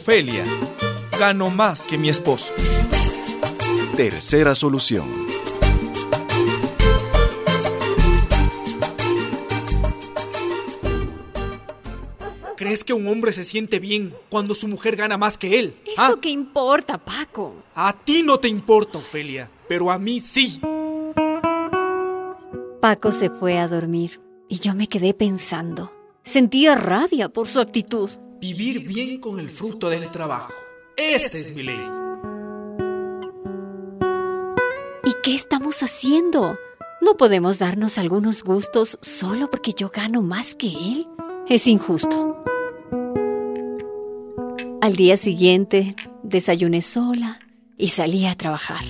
Ofelia, gano más que mi esposo. Tercera solución. ¿Crees que un hombre se siente bien cuando su mujer gana más que él? ¿Eso qué importa, Paco? A ti no te importa, Ofelia, pero a mí sí. Paco se fue a dormir y yo me quedé pensando. Sentía rabia por su actitud. Vivir bien con el fruto del trabajo. Esa es mi ley. ¿Y qué estamos haciendo? ¿No podemos darnos algunos gustos solo porque yo gano más que él? Es injusto. Al día siguiente, desayuné sola y salí a trabajar.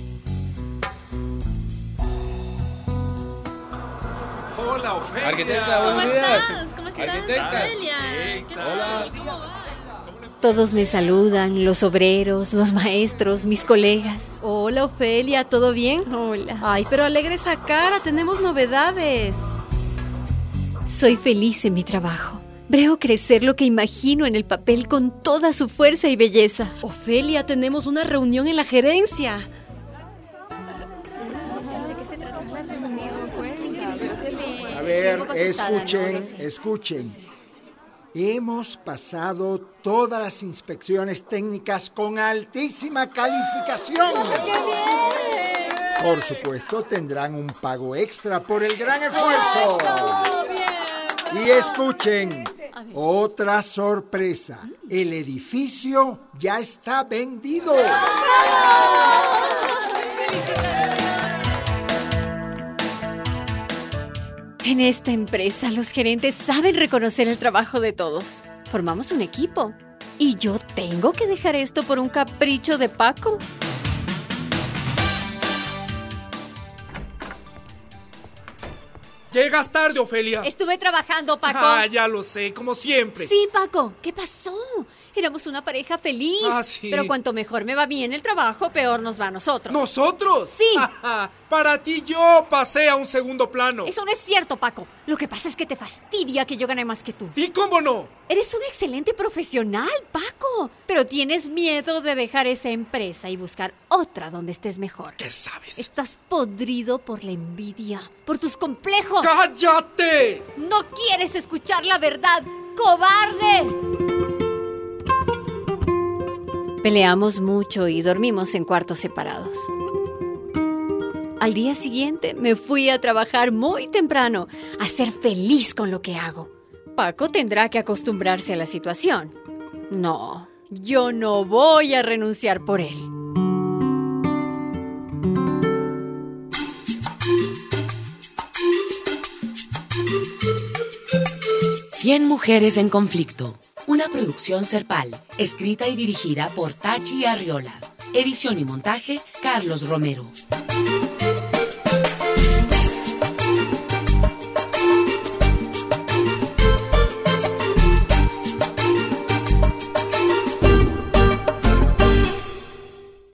Hola, Ofelia. Arquitecta, ¿Cómo buenos días. estás? ¿Cómo estás, Arquitecta. Ofelia? Hola. ¿Cómo vas? Todos me saludan, los obreros, los maestros, mis colegas. Hola, Ofelia, ¿todo bien? Hola. Ay, pero alegre esa cara, tenemos novedades. Soy feliz en mi trabajo. Veo crecer lo que imagino en el papel con toda su fuerza y belleza. Ofelia, tenemos una reunión en la gerencia. A ver, escuchen. Hemos pasado todas las inspecciones técnicas con altísima calificación. ¡Qué bien! Por supuesto, tendrán un pago extra por el gran esfuerzo. Y escuchen, otra sorpresa. El edificio ya está vendido. En esta empresa, los gerentes saben reconocer el trabajo de todos. Formamos un equipo. ¿Y yo tengo que dejar esto por un capricho de Paco? Llegas tarde, Ofelia. Estuve trabajando, Paco. Ya lo sé, como siempre. Sí, Paco. ¿Qué pasó? Éramos una pareja feliz. Sí. Pero cuanto mejor me va a mí en el trabajo, peor nos va a nosotros. ¿Nosotros? Sí. Para ti yo pasé a un segundo plano. Eso no es cierto, Paco. Lo que pasa es que te fastidia que yo gane más que tú. ¿Y cómo no? Eres un excelente profesional, Paco. Pero tienes miedo de dejar esa empresa y buscar otra donde estés mejor. ¿Qué sabes? Estás podrido por la envidia, por tus complejos. ¡Cállate! No quieres escuchar la verdad, ¡cobarde! Peleamos mucho y dormimos en cuartos separados. Al día siguiente me fui a trabajar muy temprano, a ser feliz con lo que hago. Paco tendrá que acostumbrarse a la situación. No, yo no voy a renunciar por él. Cien mujeres en conflicto. Una producción Serpal, escrita y dirigida por Tachi Arriola. Edición y montaje, Carlos Romero.